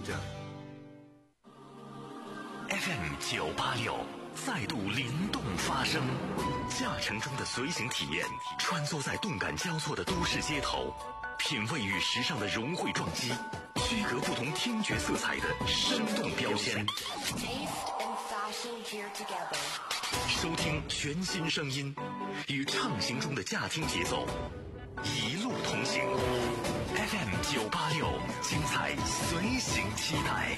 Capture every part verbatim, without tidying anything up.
着。 F M 九八六再度灵动发声，驾乘中的随行体验，穿梭在动感交错的都市街头，品味与时尚的融汇撞击，区隔不同听觉色彩的生动标签。收听全新声音，与畅行中的驾听节奏，一路同行。F M 九八六，精彩随行期待。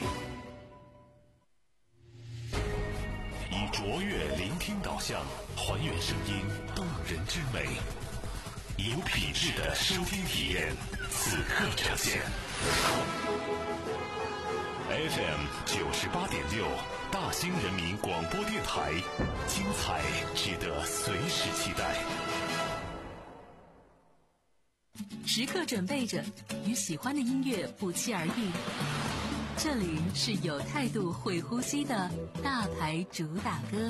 以卓越聆听导向，还原声音动人之美，有品质的收听体验，此刻呈现。F M 九十八点六，大兴人民广播电台，精彩值得随时期待。 时刻准备着，与喜欢的音乐不期而遇。这里是有态度会呼吸的大牌主打歌。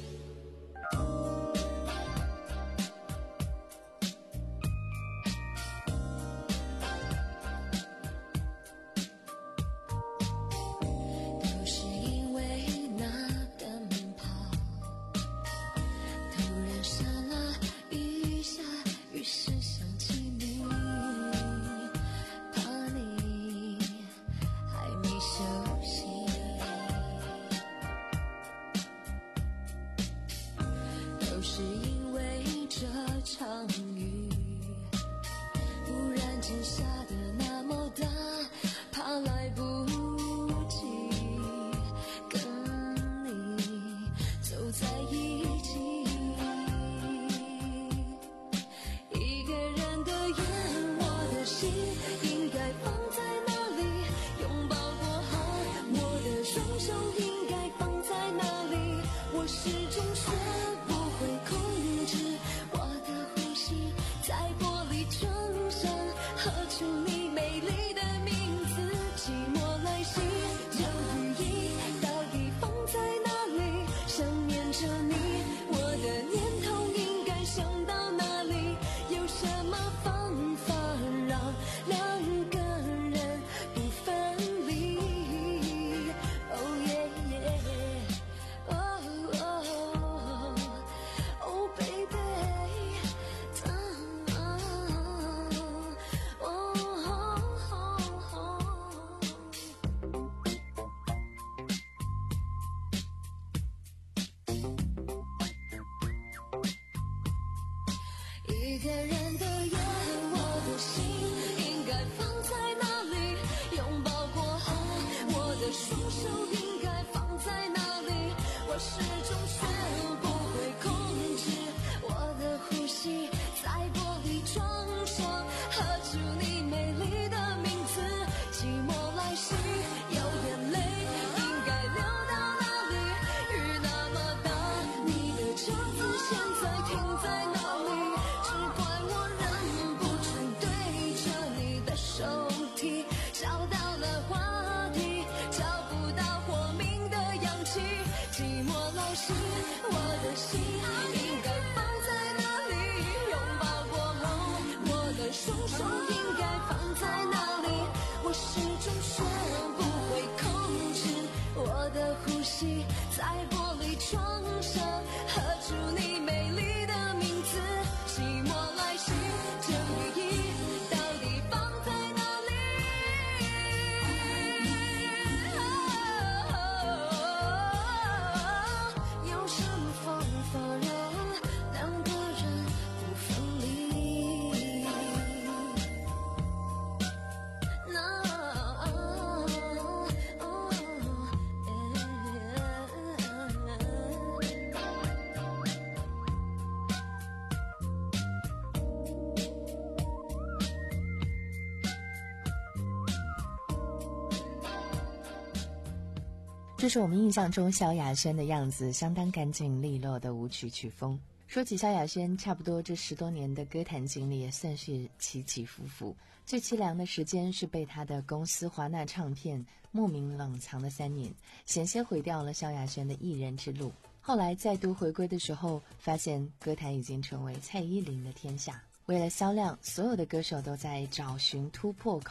这是我们印象中萧亚轩的样子，相当干净利落的舞曲曲风。说起萧亚轩，差不多这十多年的歌坛经历也算是起起伏伏。最凄凉的时间是被他的公司华纳唱片莫名冷藏了三年，险些毁掉了萧亚轩的艺人之路。后来再度回归的时候，发现歌坛已经成为蔡依林的天下。为了销量，所有的歌手都在找寻突破口，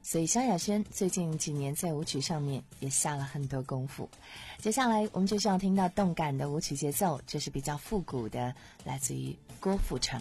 所以萧亚轩最近几年在舞曲上面也下了很多功夫。接下来我们就是要听到动感的舞曲节奏，这是比较复古的，来自于郭富城。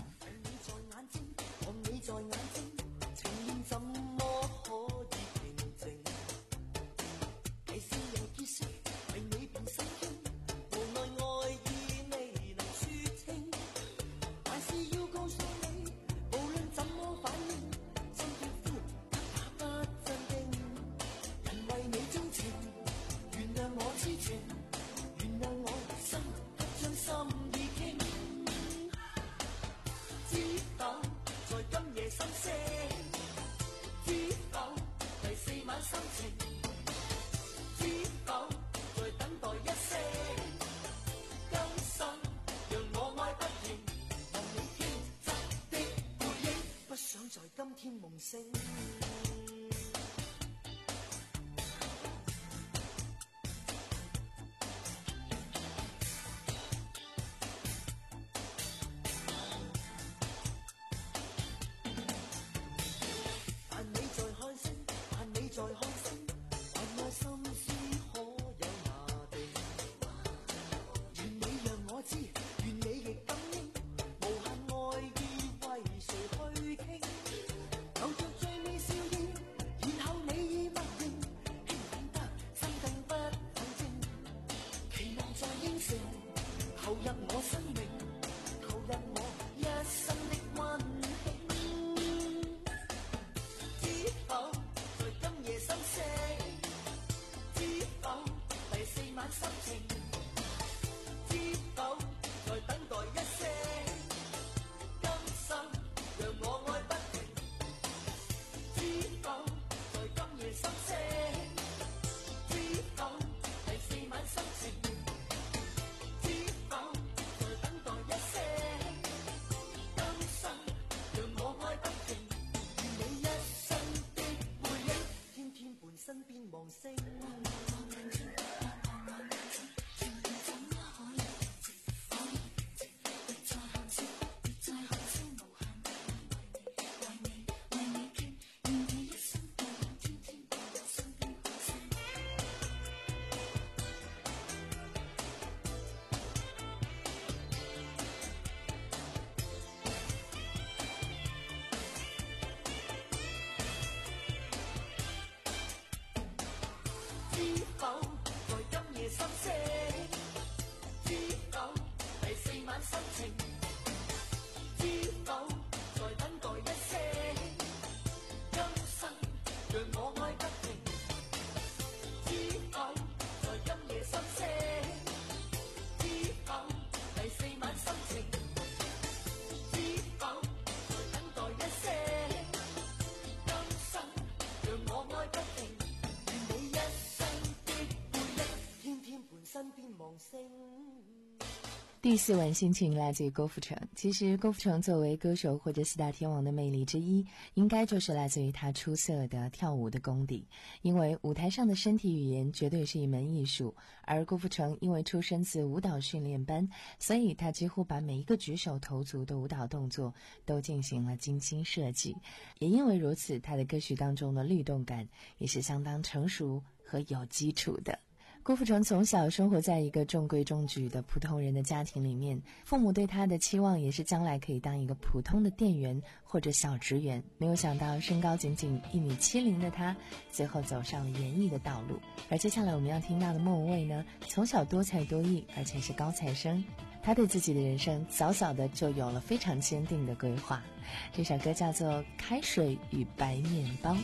第四晚心情来自于郭富城。其实郭富城作为歌手或者四大天王的魅力之一，应该就是来自于他出色的跳舞的功底。因为舞台上的身体语言绝对是一门艺术，而郭富城因为出身自舞蹈训练班，所以他几乎把每一个举手投足的舞蹈动作都进行了精心设计。也因为如此，他的歌曲当中的律动感也是相当成熟和有基础的。郭富城从小生活在一个中规中矩的普通人的家庭里面，父母对他的期望也是将来可以当一个普通的店员或者小职员。没有想到身高仅仅一米七零的他，最后走上了演艺的道路。而接下来我们要听到的莫文蔚呢，从小多才多艺，而且是高材生。他对自己的人生早早的就有了非常坚定的规划。这首歌叫做《开水与白面包》。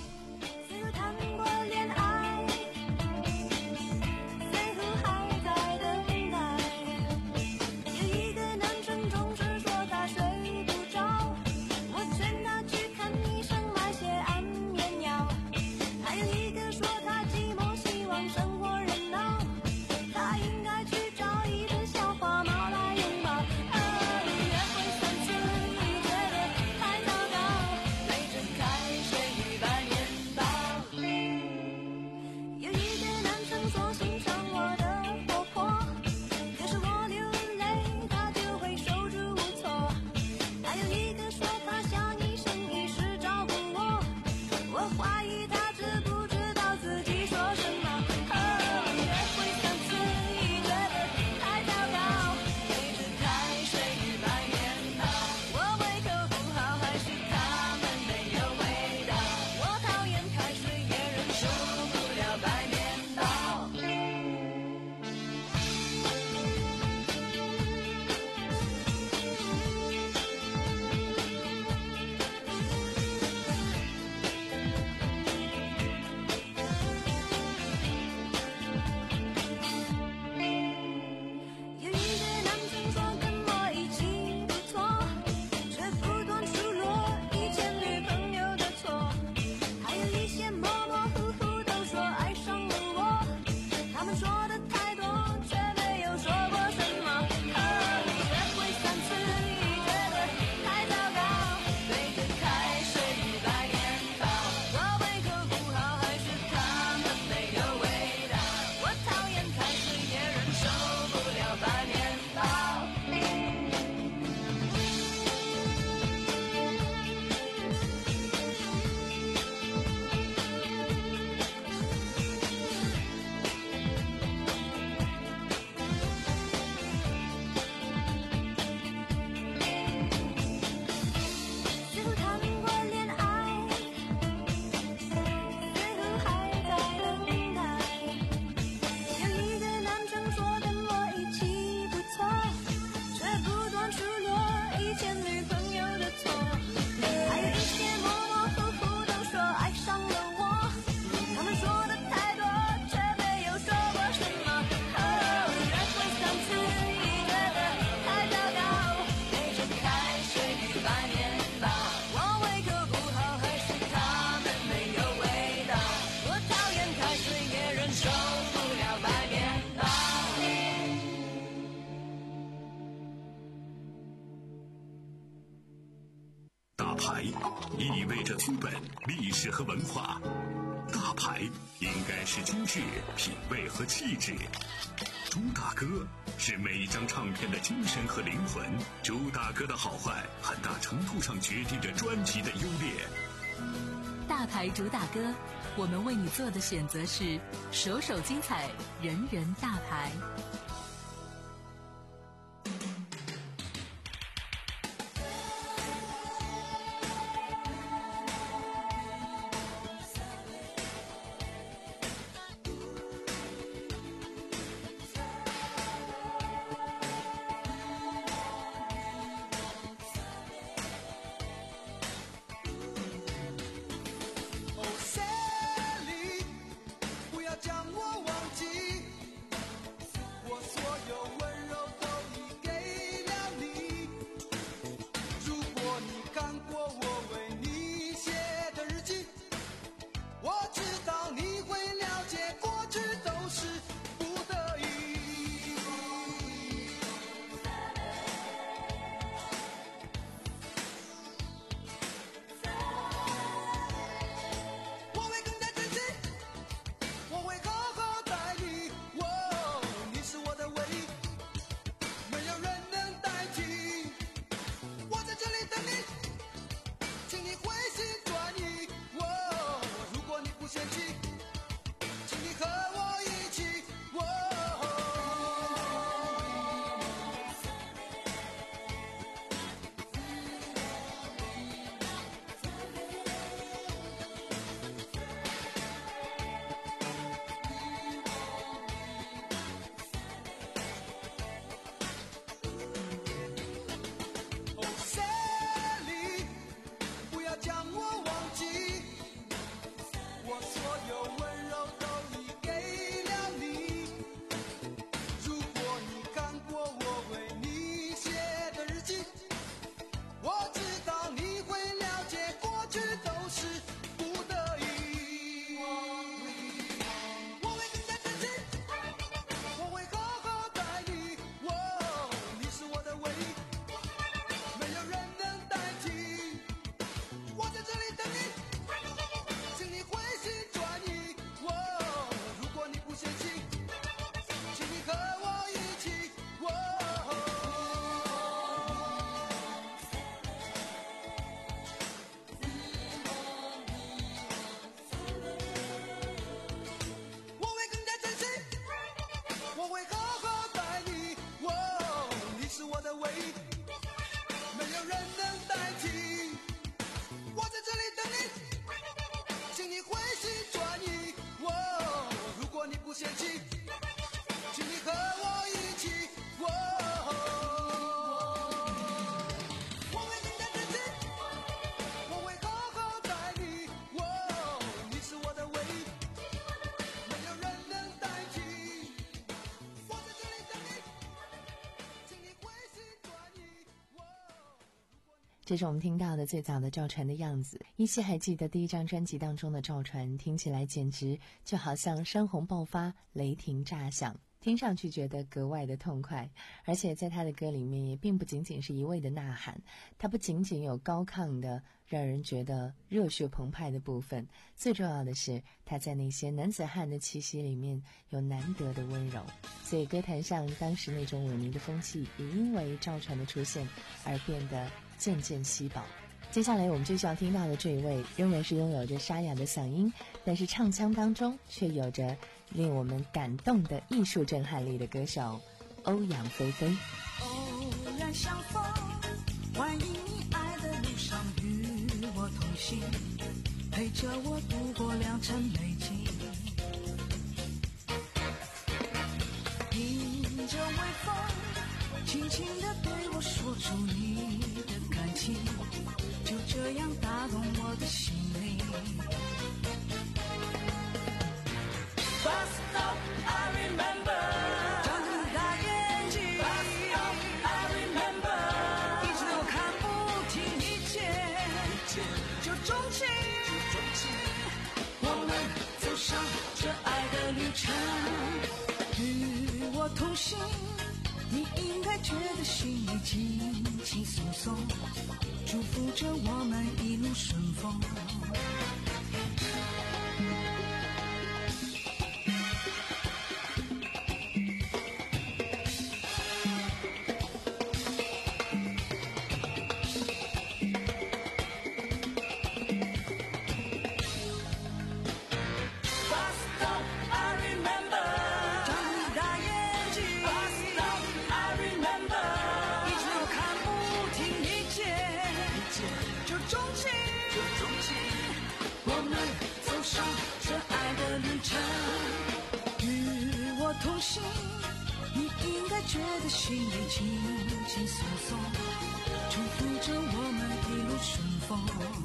白面意味着资本、历史和文化。大牌应该是精致、品味和气质。朱大哥是每一张唱片的精神和灵魂。朱大哥的好坏，很大程度上决定着专辑的优劣。 大牌主打歌，我们为你做的选择是首首精彩，人人大牌。 这是我们听到的最早的赵传的样子。依稀还记得第一张专辑当中的赵传，听起来简直就好像山洪爆发，雷霆炸响，听上去觉得格外的痛快。而且在他的歌里面也并不仅仅是一味的呐喊，他不仅仅有高亢的让人觉得热血澎湃的部分，最重要的是他在那些男子汉的气息里面有难得的温柔。所以歌坛上当时那种萎靡的风气也因为赵传的出现而变得渐渐稀薄。接下来我们就需要听到的这一位仍然是拥有着沙哑的嗓音，但是唱腔当中却有着令我们感动的艺术震撼力的歌手欧阳菲菲。 偶然相逢，欢迎你爱的路上与我同行，陪着我度过良辰美景，迎着微风轻轻地对我说出你的感情，就这样打动我的心灵。 Bus stop, I remember， 张着大眼睛 Bus stop, I remember， 一直都看不听一见就钟情，我们走上这爱的旅程，与我同行，你应该觉得心里轻轻松松， 祝福着我们一路顺风。同行，你应该觉得心里轻轻松松，祝福着我们一路顺风。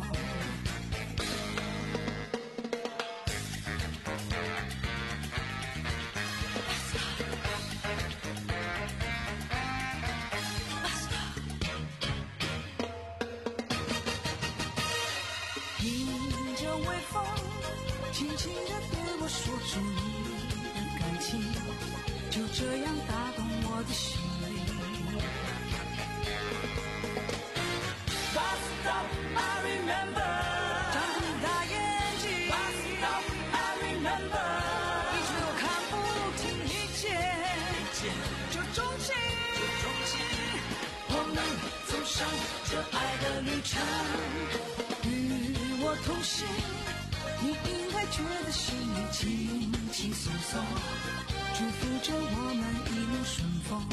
迎着微风，轻轻地对我说出你的感情，就这样打动我的心里。Bus stop, I remember。张大眼睛 Bus stop, I remember。一直都看不清一切，就钟情，我们走上这爱的旅程。与我同行，你应该觉得心里轻轻松松，祝福着我们一路顺风。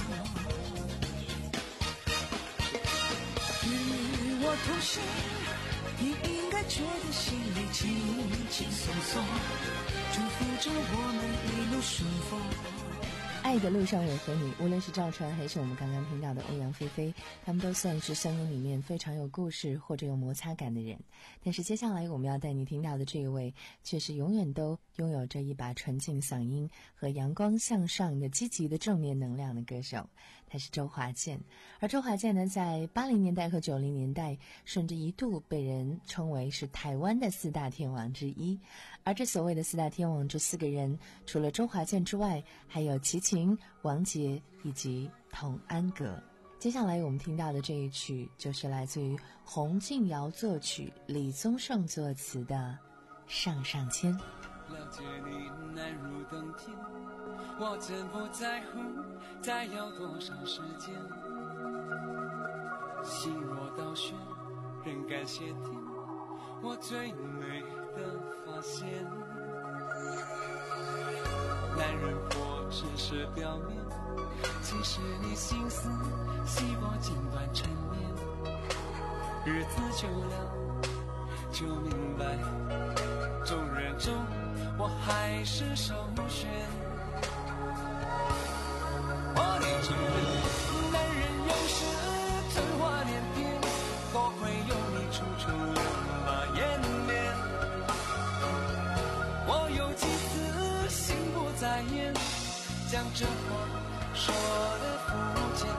与我同行，你应该觉得心里轻轻松松，祝福着我们一路顺风。 爱的路上我和你，无论是赵传还是我们刚刚听到的欧阳菲菲，他们都算是声音里面非常有故事或者有摩擦感的人。但是接下来我们要带你听到的这一位，却是永远都拥有着一把纯净嗓音和阳光向上的积极的正面能量的歌手，他是周华健。而周华健呢，在八零年代和九零年代，甚至一度被人称为是台湾的四大天王之一。而这所谓的四大天王，这四个人除了周华健之外，还有齐秦、王杰以及童安格。接下来我们听到的这一曲，就是来自于洪敬尧作曲、李宗盛作词的《上上签》。 了解你难如登天，我真不在乎再要多少时间。心若倒悬，仍感谢天，我最美的发现。男人活只是表面，其实你心思细我尽管沉眠。日子久了就明白，众人中我还是首选。我得承认，男人有时春花连篇，多亏有你处处留马延绵。我有几次心不在焉，将这话说得肤浅。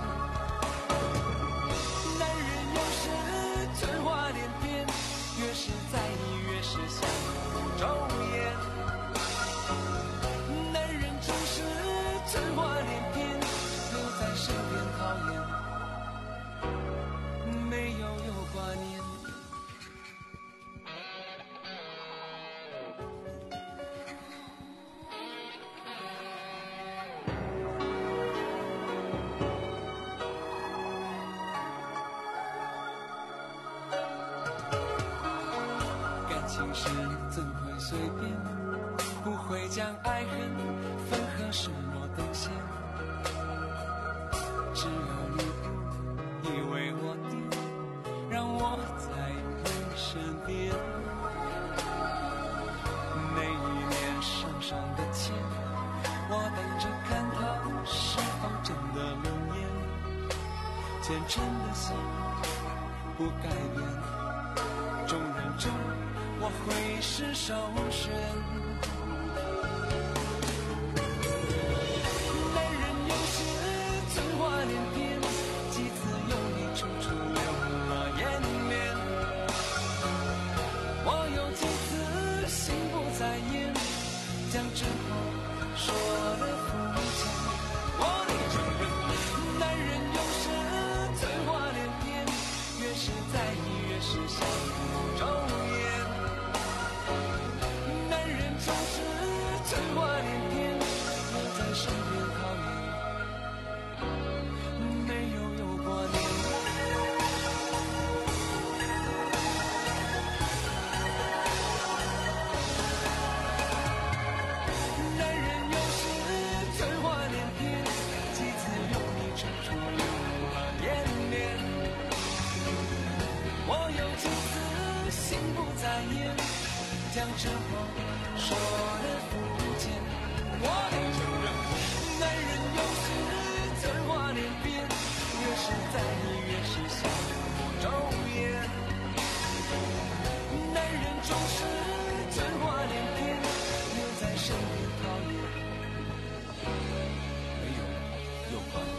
男人有时春花连篇，越是在意越是相互周延。男人总是春花连篇，留在身边讨厌，没有有挂念。感情事怎会随便，不会将爱恨分合视若等闲。只有你不以为我的，让我在你身边。每一年上上的签，我等着看它是否真的流言。虔诚的心不改变，众人中我会是首选。男人有时春花连篇，几次有你处处留马延绵。我有几次心不在焉，将真话说得肤浅。我得承认，男人有时春花连篇，越是在意春花连天，留在身边考验，没有有挂念。男人有时春花连天，几次有你处处流花连连。我有几次心不在焉，将这话说得肤浅。我得承认，男人有时春花连篇，越是在意越是笑我周延。男人总是春花连篇，留在身边考验，没有又挂念。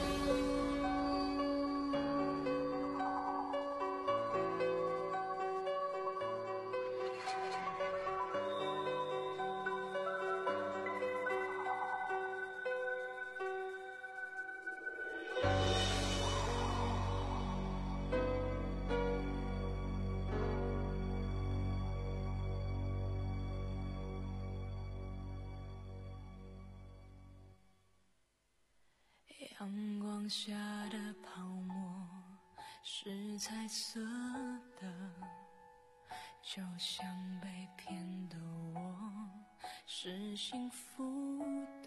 阳光下的泡沫是彩色的，就像被骗的我是幸福的，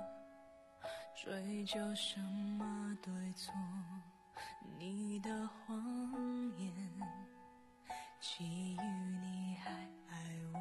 追究什么对错，你的谎言基于你还爱我，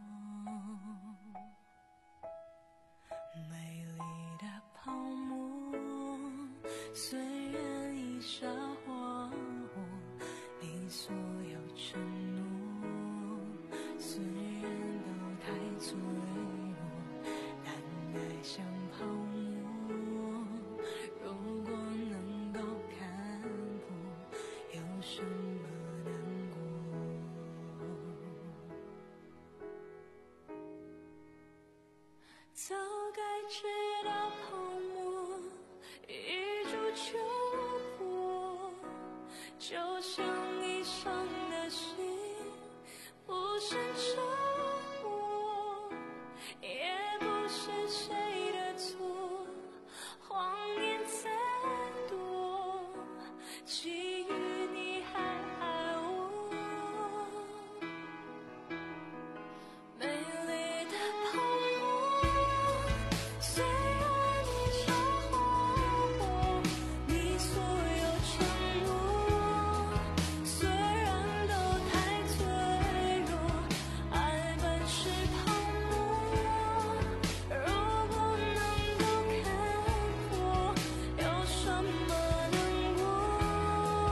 美丽的泡沫虽然已沙化我，你所有承诺虽然都太脆弱，但爱像泡沫，如果能够看破，有什么难过？早该知道泡沫一触就破，就像已伤的心不是折磨，也不是谁的错，谎言再多，基于你还爱我，美丽的泡沫虽然已沙化我，你所有承诺虽然都太脆弱，爱本是泡沫，如果能够看破，有什么难过？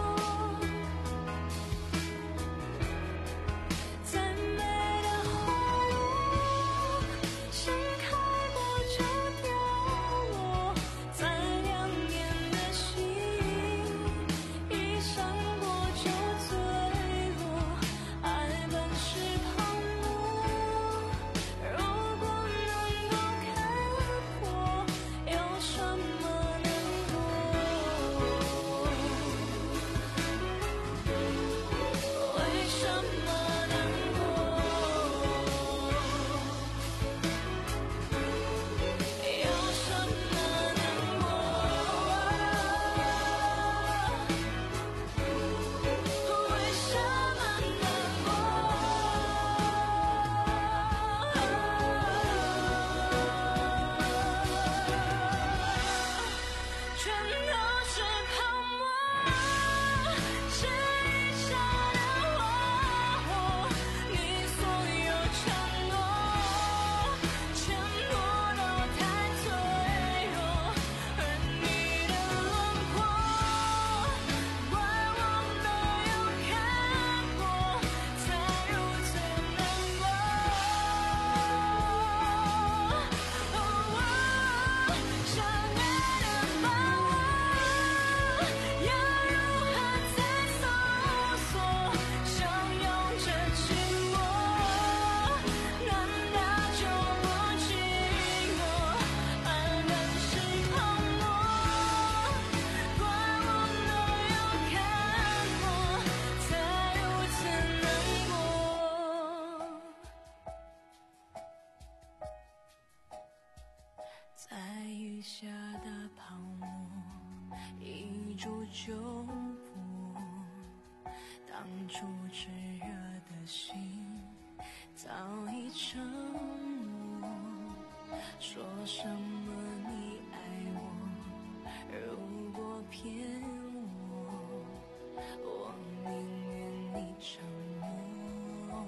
下的泡沫，一触就破。当初炽热的心早已沉默，说什么你爱我，如果骗我，我宁愿你沉默。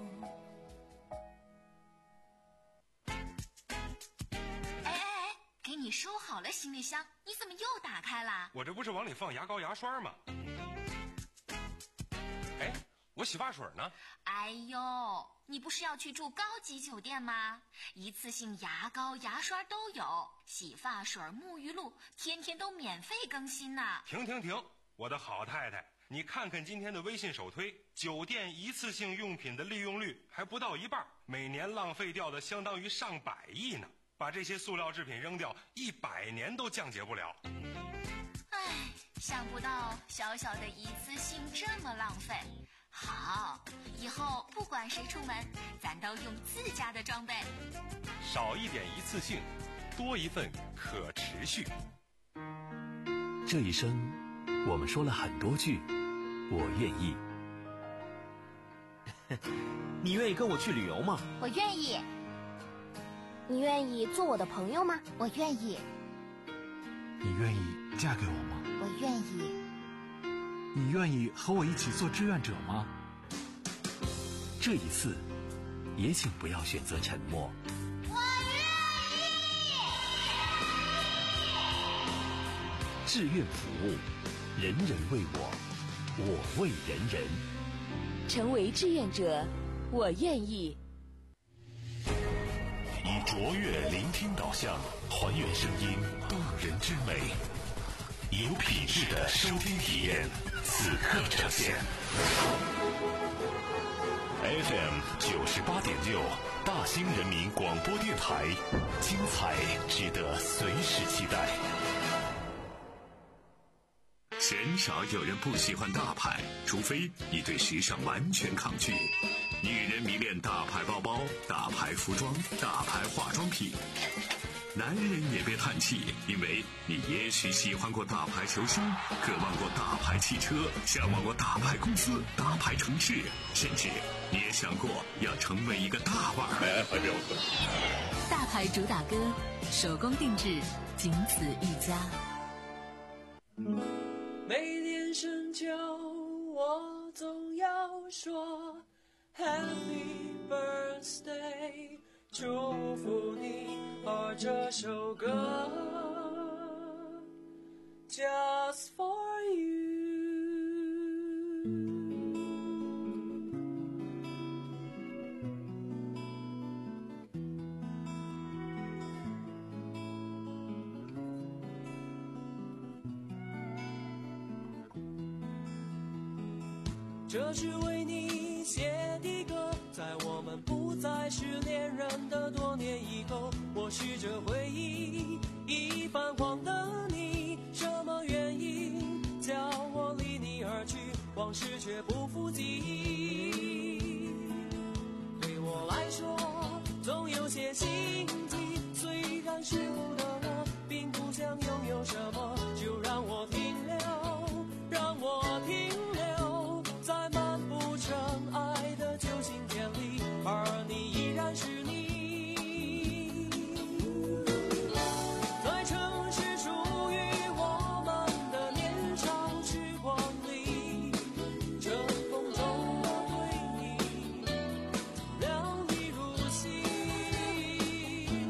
哎哎哎，给你收好了行李箱，你怎么又打开了？ 我这不是往里放牙膏牙刷吗？哎，我洗发水呢？ 哎呦，你不是要去住高级酒店吗？一次性牙膏牙刷都有，洗发水沐浴露天天都免费更新呢。 停停停，我的好太太，你看看今天的微信首推，酒店一次性用品的利用率还不到一半，每年浪费掉的相当于上百亿呢。把这些塑料制品扔掉，一百年都降解不了。 唉，想不到小小的一次性这么浪费。好，以后不管谁出门，咱都用自家的装备。 少一点一次性，多一份可持续。 这一生，我们说了很多句我愿意。 你愿意跟我去旅游吗？ 我愿意。你愿意做我的朋友吗？我愿意。 你愿意嫁给我吗？ 我愿意。 你愿意和我一起做志愿者吗？ 这一次，也请不要选择沉默。 我愿意。 志愿服务，人人为我，我为人人。 成为志愿者，我愿意。 以卓越聆听导向，还原声音动人之美，有品质的收听体验，此刻呈现。F M 九十八点六，大兴人民广播电台，精彩值得随时期待。鲜少有人不喜欢大牌，除非你对时尚完全抗拒。女人迷恋大牌包包、大牌服装、大牌化妆品。男人也别叹气，因为你也许喜欢过大牌球星，渴望过大牌汽车，向往过大牌公司、大牌城市，甚至你也想过要成为一个大腕儿。 大牌主打歌，手工定制，仅此一家。 每年深秋，我总要说 Happy Birthday， 祝福你。而这首歌 Just for you。这是为你写的歌，在我们不再是恋人的多年以后，我试着回忆已泛黄的你，什么原因叫我离你而去，往事却不复记忆。对我来说总有些心悸，虽然世故的我并不想拥有什么，就让我停留，让我停留在漫不尘埃的旧信片里，而你依然是你。在城市属于我们的年少时光里，尘封中的回忆，亮丽如昔。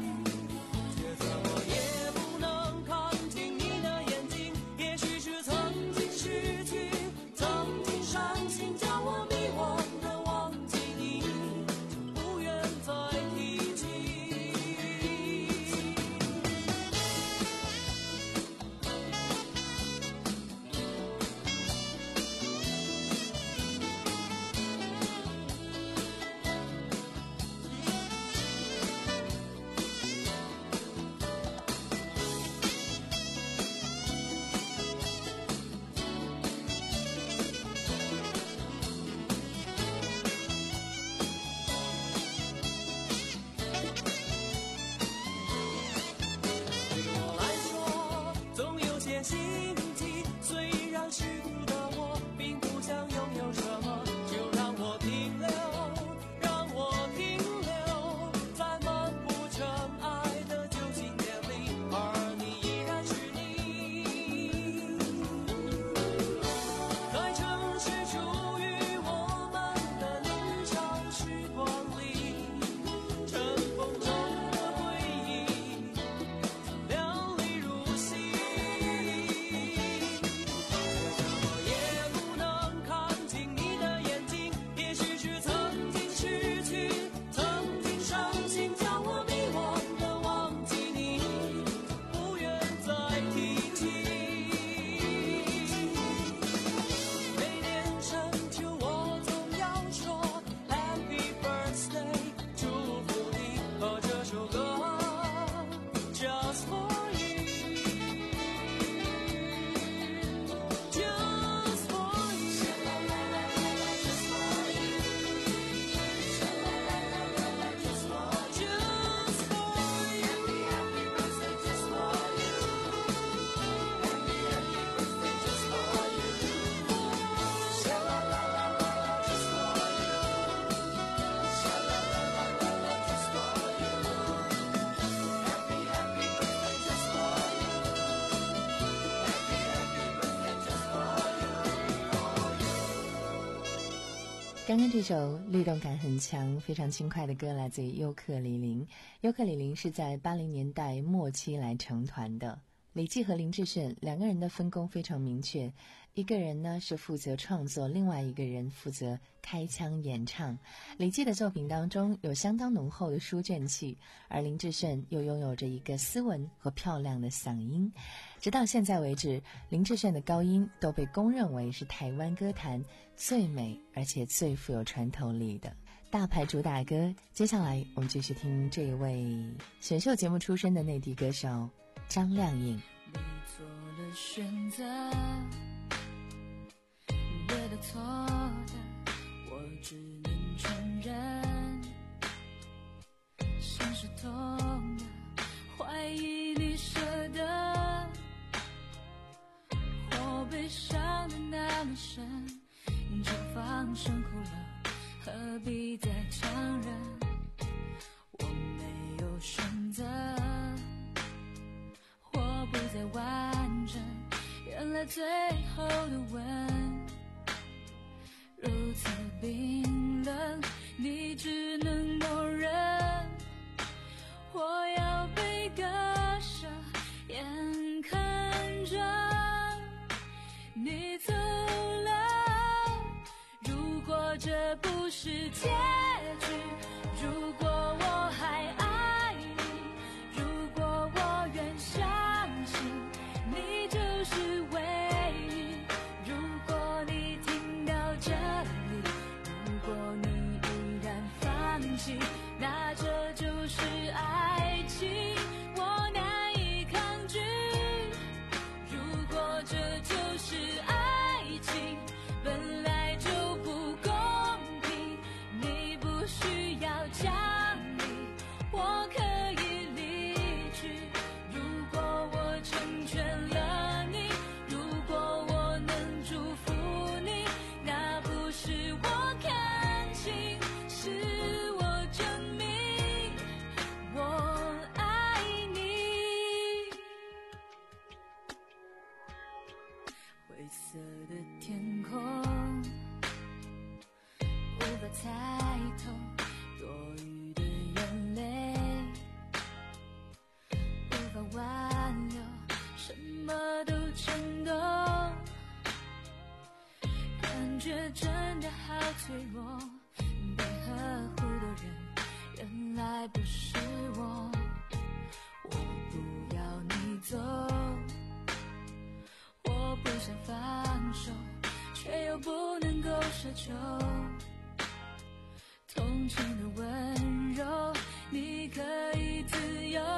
刚刚这首律动感很强、非常轻快的歌来自于尤克里林。尤克里林是在八零年代末期来成团的。李骥和林志炫两个人的分工非常明确，一个人呢是负责创作，另外一个人负责开腔演唱。李骥的作品当中有相当浓厚的书卷气，而林志炫又拥有着一个斯文和漂亮的嗓音。直到现在为止，林志炫的高音都被公认为是台湾歌坛最美而且最富有穿透力的大牌主打歌。接下来我们继续听这一位选秀节目出身的内地歌手张靓颖。 你做了选择，对的错的我只能承认，心是痛的，怀疑你舍得，我悲伤的那么深，就放声哭了，何必再强忍，我没有选择，我不再完整，原来最后的吻如此冰冷，你只能默认，我要被割舍，眼看着你走了，如果这不是结局，如果我还爱你，如果我愿相信你就是唯一，如果你听到这里，如果你依然放弃，那这就是爱情，我难以抗拒，如果这就是爱情，本来就不公平，你不需要讲理，我可以离去，如果我成全了你，如果我能祝福你，那不是我看清，是我证明我爱你。灰色的天空无法猜透多余的眼泪，无法挽留，什么都震动，感觉真的好脆弱，被呵护的人原来不是我，我不要你走，我不想放手，却又不能够奢求，同情的温柔你可以自由，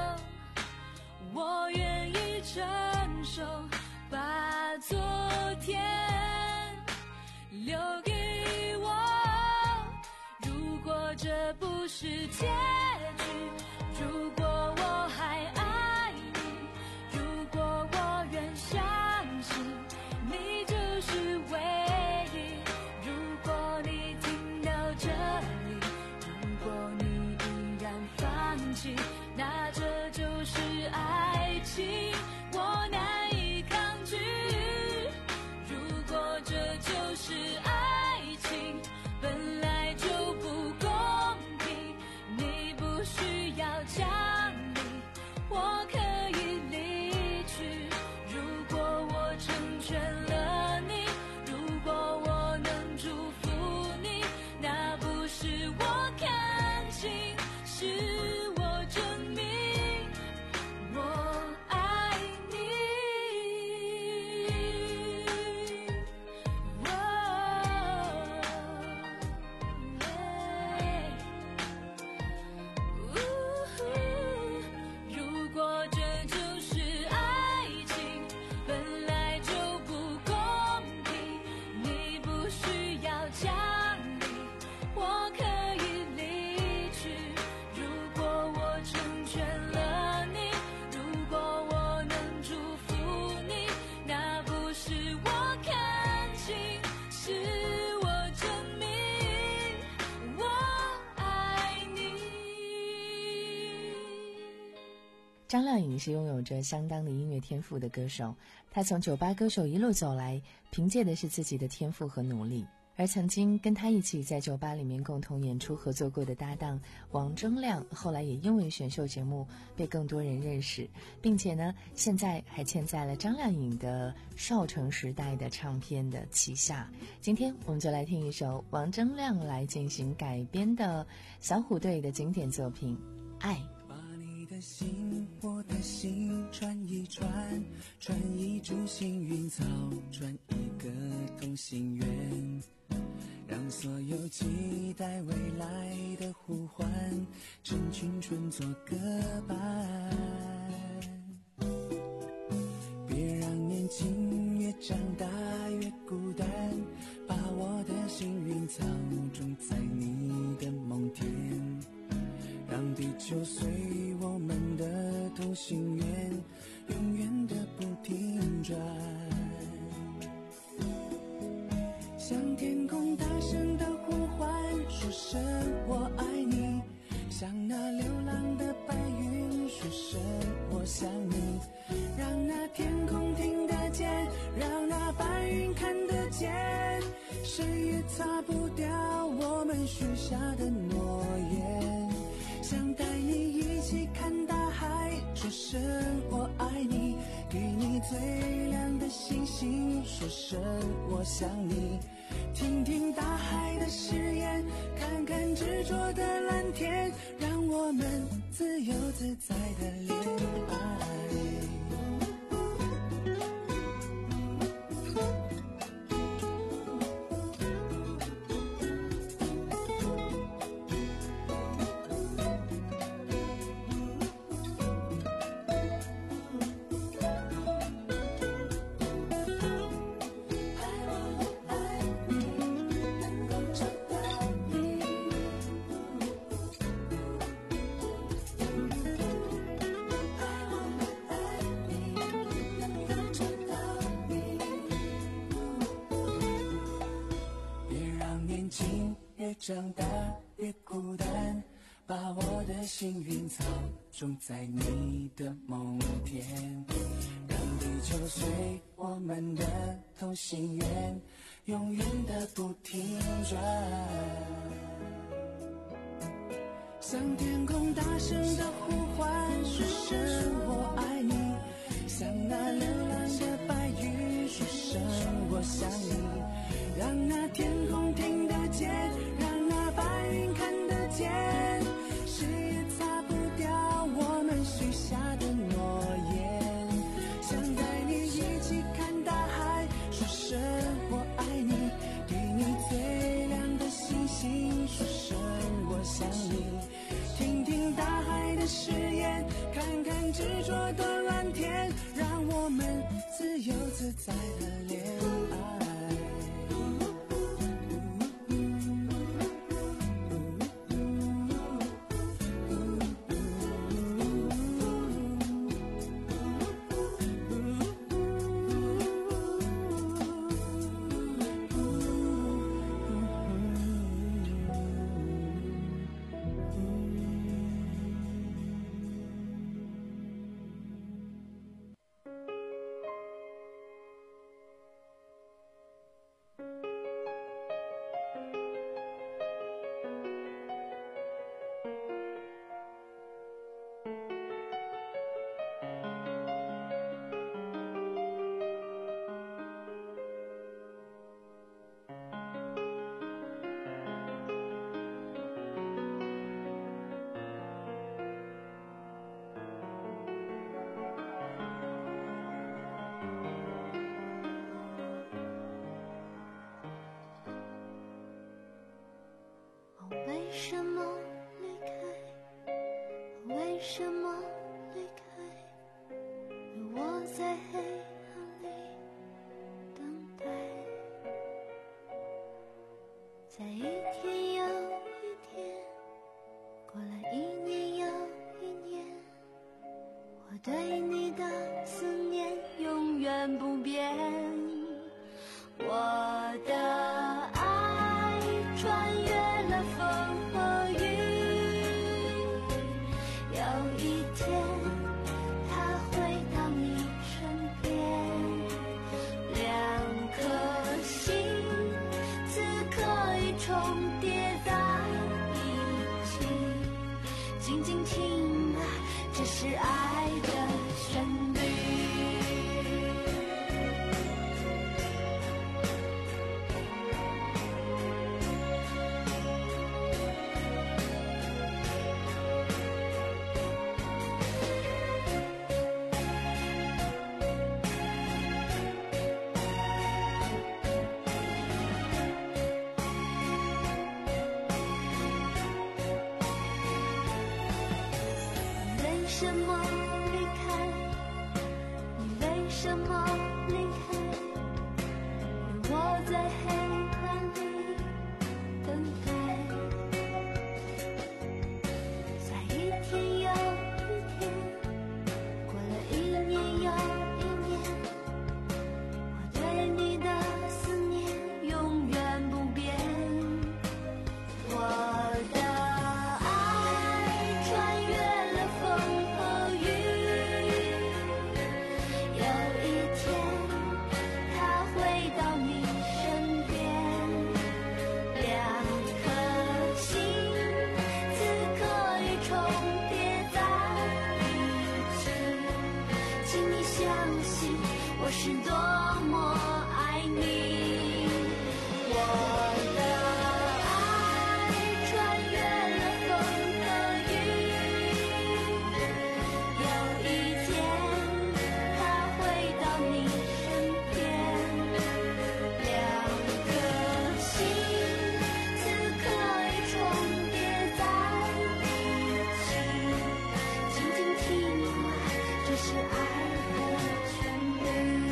我愿意承受，把昨天留给我，如果这不是结局，如果我还爱你，如果我愿相信你就是唯一，如果你听到这里，如果你依然放弃，那这就是爱情，我难以抗拒，如果这就是爱情，本来就不公平，你不需要讲理，我可以离去，如果我成全了你，如果我能祝福你，那不是我看清，是我证明我爱你。如果这就是爱情，本来就不公平，你不需要讲理，我可以离去，如果我成全了你，如果我能祝福你，那不是我看清，是我证明我爱你。 张靓颖是拥有着相当的音乐天赋的歌手，她从酒吧歌手一路走来，凭借的是自己的天赋和努力。 而曾经跟他一起在酒吧里面共同演出合作过的搭档王铮亮，后来也因为选秀节目被更多人认识，并且呢现在还签在了张靓颖的少城时代的唱片的旗下。今天我们就来听一首王铮亮来进行改编的小虎队的经典作品《爱》。 把你的心我的心串一串，串一株幸运草，串一个同心圆，让所有期待未来的呼唤趁青春做个伴。别让年轻越长大越孤单，把我的幸运草种在你的梦田，让地球随我们的同心圆永远的不停转。向天空大声的呼唤，说声我爱你，向那流浪的白云说声我想你，让那天空听得见，让那白云看得见，谁也擦不掉我们许下的诺言。想带你一起看大海，说声我爱你，给你最亮的星星，说声我想你，听听大海的誓言，看看执着的蓝天，让我们自由自在的恋爱。长大越孤单，把我的幸运草种在你的梦田，让地球随我们的同心圆永远的不停转。向天空大声的呼唤，说声我爱你，向那流浪的白云说声我想你，让那天空听得见，让那白云看得见，谁也擦不掉我们许下的诺言。想带你一起看大海，说声我爱你，给你最亮的星星，说声我想你，听听大海的誓言，看看执着的蓝天，让我们自由自在的恋爱。 为什么离开？为什么离开？我在黑暗里等待，在一天又一天，过了一年又一年，我对你的思念永远不变。我的爱穿越了风和雨，有一天它会到你身边，两颗心此爱的旋律。为什么离开？你为什么离开？而我在黑暗里等待，在一天又一天，过了一年又一年，我对你的思念永远不变。我的我是多么爱你，我的爱穿越了风和雨，有一天它会到你身边，两颗心此刻已重叠在一起，静静听啊，这是爱的旋律。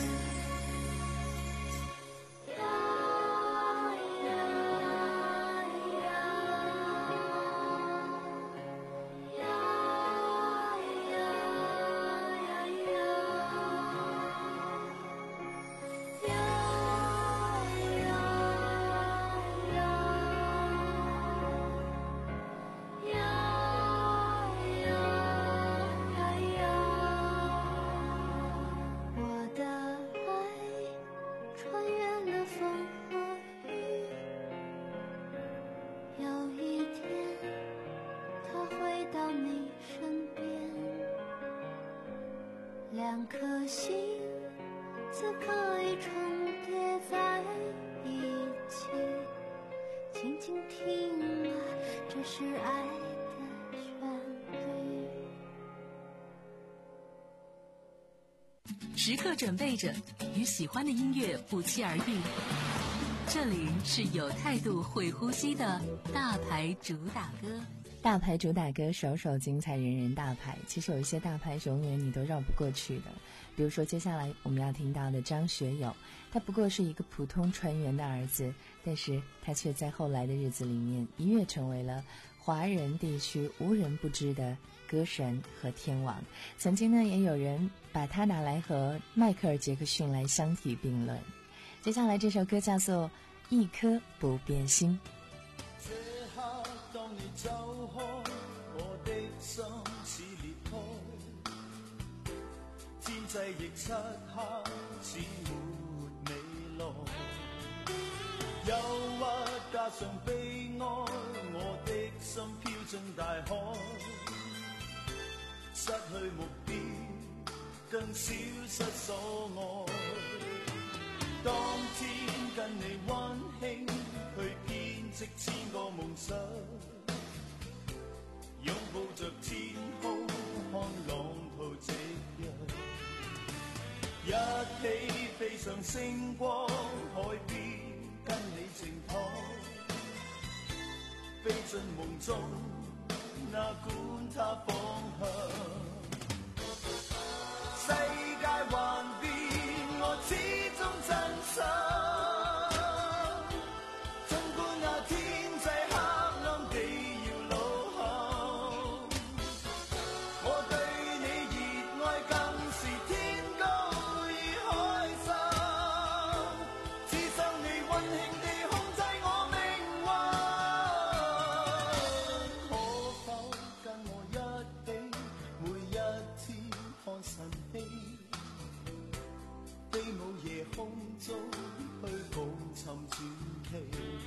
两颗心此刻已重叠在一起，静静听啊，这是爱的旋律。 时刻准备着，与喜欢的音乐不期而遇。这里是有态度会呼吸的大牌主打歌。 大牌主打歌，首首精彩，人人大牌。其实有一些大牌永远你都绕不过去的，比如说接下来我们要听到的张学友，他不过是一个普通船员的儿子，但是他却在后来的日子里面一跃成为了华人地区无人不知的歌神和天王。曾经呢，也有人把他拿来和迈克尔·杰克逊来相提并论。接下来这首歌叫做《一颗不变心》。 這刻當你走開，我的心似裂開，天際亦漆黑似沒未來，憂鬱加上悲哀，我的心飄進大海，失去目標更消失所愛，當天跟你溫馨去編織千個夢想，擁抱着天空看浪濤夕陽，一起飛上星光海邊跟你靜躺，飛進夢中哪管它方向，世界幻變我始終真相，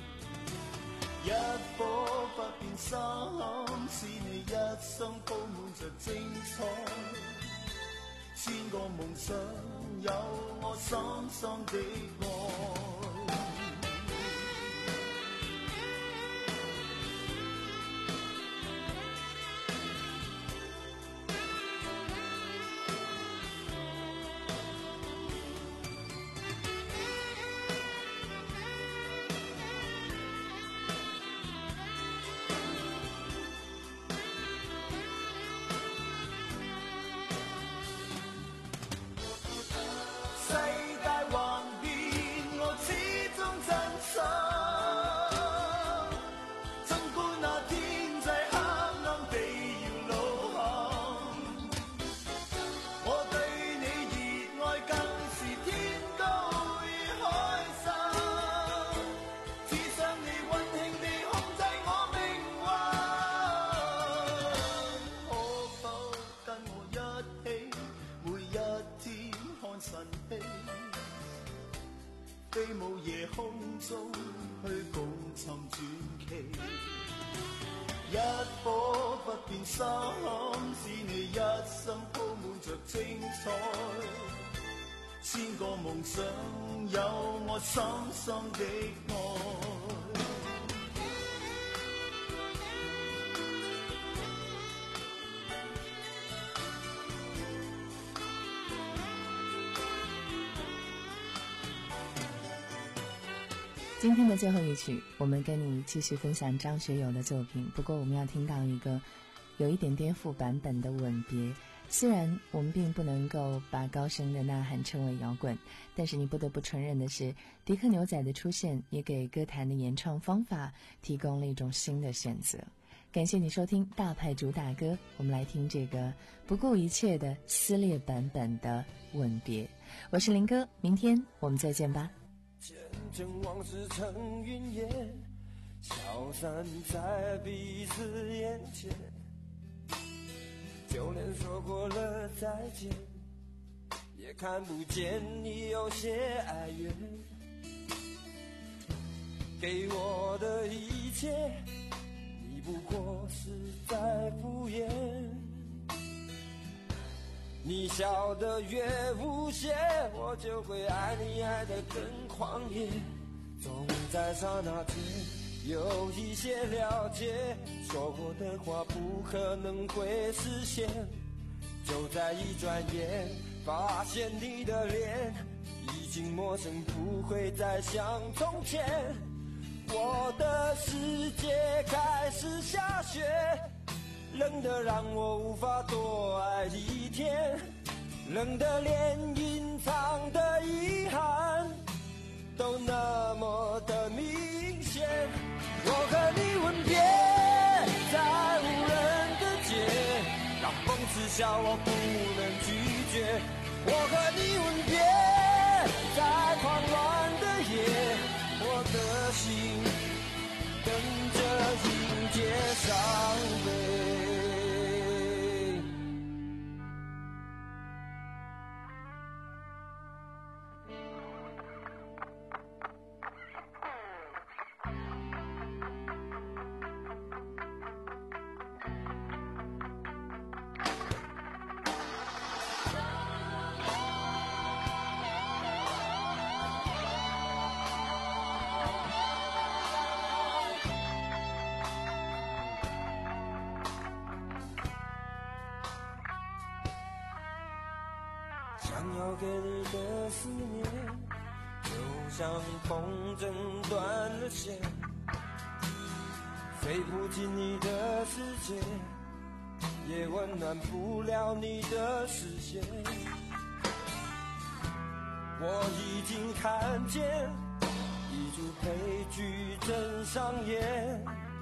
一顆不變心，使你一生鋪滿着精彩，千個夢想有我深深的愛。飛舞夜空中去共尋傳奇，一顆不變心，使你一生鋪滿着精彩，千個夢想有我深深的愛。 今天的最后一曲，我们跟你继续分享张学友的作品。不过我们要听到一个有一点颠覆版本的吻别。虽然我们并不能够把高声的呐喊称为摇滚，但是你不得不承认的是，迪克牛仔的出现也给歌坛的演唱方法提供了一种新的选择。感谢你收听大派主打歌，我们来听这个不顾一切的撕裂版本的吻别。我是林哥，明天我们再见吧。 前尘往事成云烟，消散在彼此眼前，就连说过了再见，也看不见你有些哀怨。给我的一切，你不过是在敷衍。你笑得越无邪，我就会爱你爱得更狂野。总在刹那间有一些了解，说过的话不可能会实现。就在一转眼，发现你的脸已经陌生，不会再像从前。我的世界开始下雪，冷得让我无法多爱一天，冷得连隐藏的遗憾都那么的明显。我和你吻别在无人的街，让风痴笑我不能拒绝。我和你吻别在狂乱的夜，我的心等着迎接伤悲。想要给你的思念，就像风筝断了线，飞不进你的世界，也温暖不了你的视线。我已经看见一出悲剧正上演，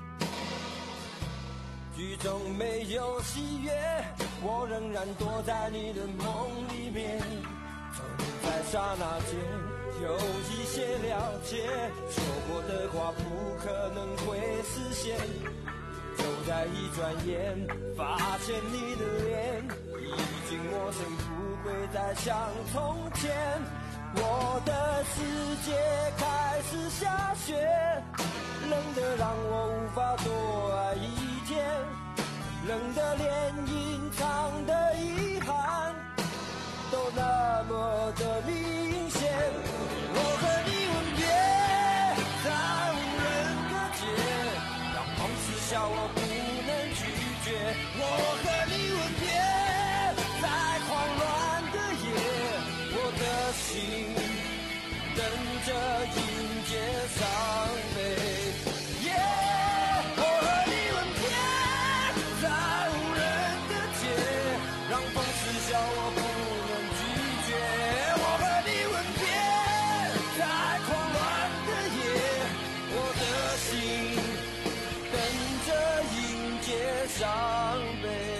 剧中没有喜悦，我仍然躲在你的梦里面。总在刹那间有一些了解，说过的话不可能会实现。就在一转眼，发现你的脸已经陌生，不会再像从前。我的世界开始下雪，冷得让我无法多爱一天， 冷的连隐藏的遗憾都那么的明显。我和你吻别在无人的街，让风痴笑我不能拒绝。我和你吻别在狂乱的夜，我的心等着迎接伤悲。我和你吻别在无人的街，让风痴笑我不能拒绝。我和你吻别在狂乱的夜，我的心等着迎接伤悲。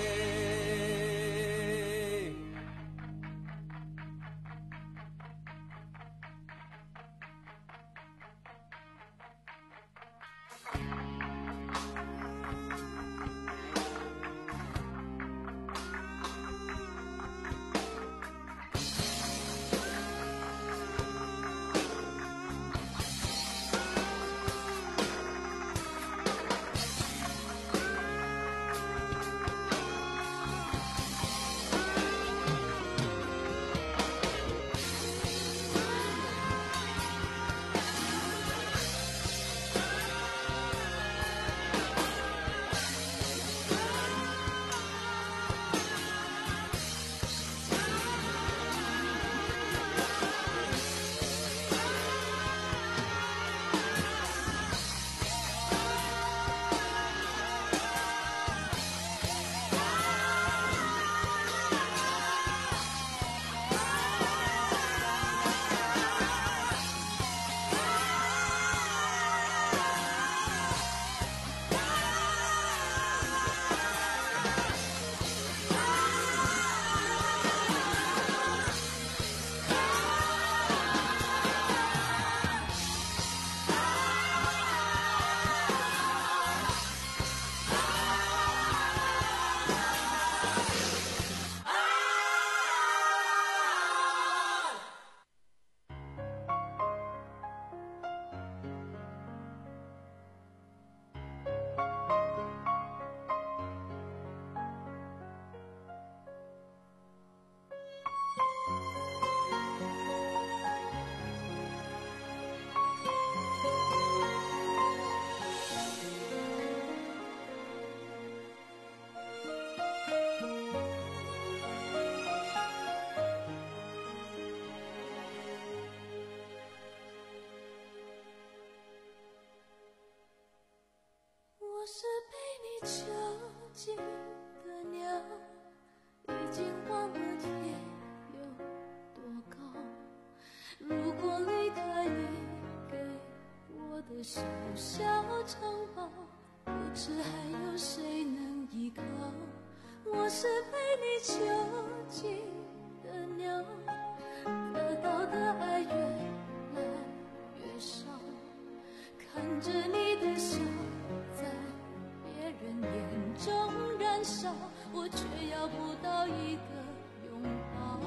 我是被你囚禁的鸟，已经忘了天有多高。如果离开你给我的小小城堡，不知还有谁能依靠。我是被你囚禁的鸟，得到的爱越来越少，看着你的笑在别人眼中燃烧，我却要不到一个拥抱。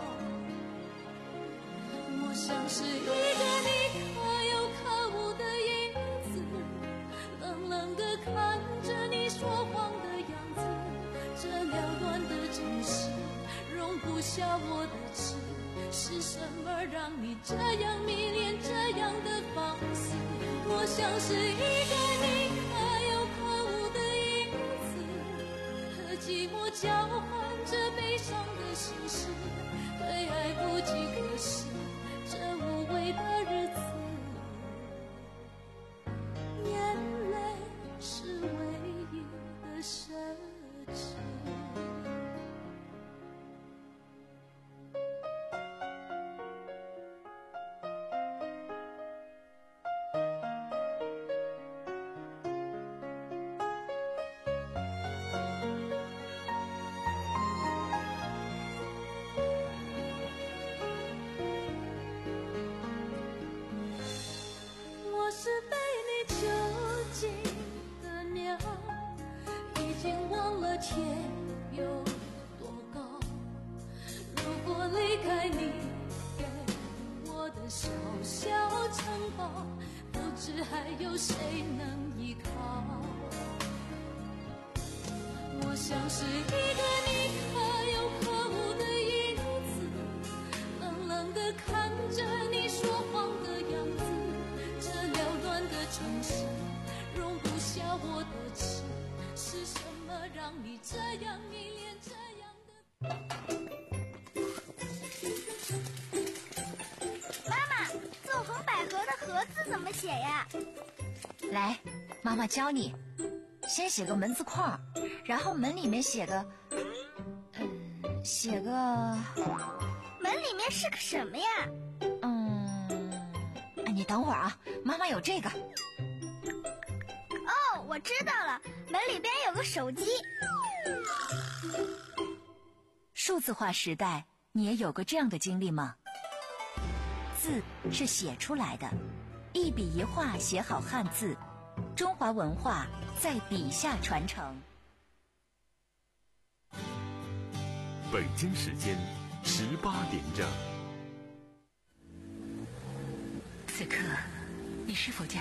我像是一个你可有可无的影子，冷冷地看着你说谎的样子。这缭乱的城市容不下我的痴，是什么让你这样迷恋这样的放肆？我像是一个你可有可无的影子，和寂寞交换着悲伤的心事，对爱不计可施，这无味的日子，眼泪是唯一的奢侈。我是被你囚禁的鸟，已经忘了天有多高。如果离开你给我的小小城堡，不知还有谁能依靠。我我像是一个你可有可无的影子，冷冷地看着你说谎的样子。这缭乱的城市容不下我的痴，是什么让你这样迷恋这样的？ 妈妈，做红百合的盒子怎么写呀？ 来，妈妈教你。先写个门字框，然后门里面写个，嗯，写个。 门里面是个什么呀？ 嗯，你等会儿啊，妈妈有这个。 哦，我知道了，门里边有个手机。 数字化时代，你也有过这样的经历吗？字是写出来的，一笔一画写好汉字，中华文化在笔下传承。 北京时间十八点整。 此刻，你是否驾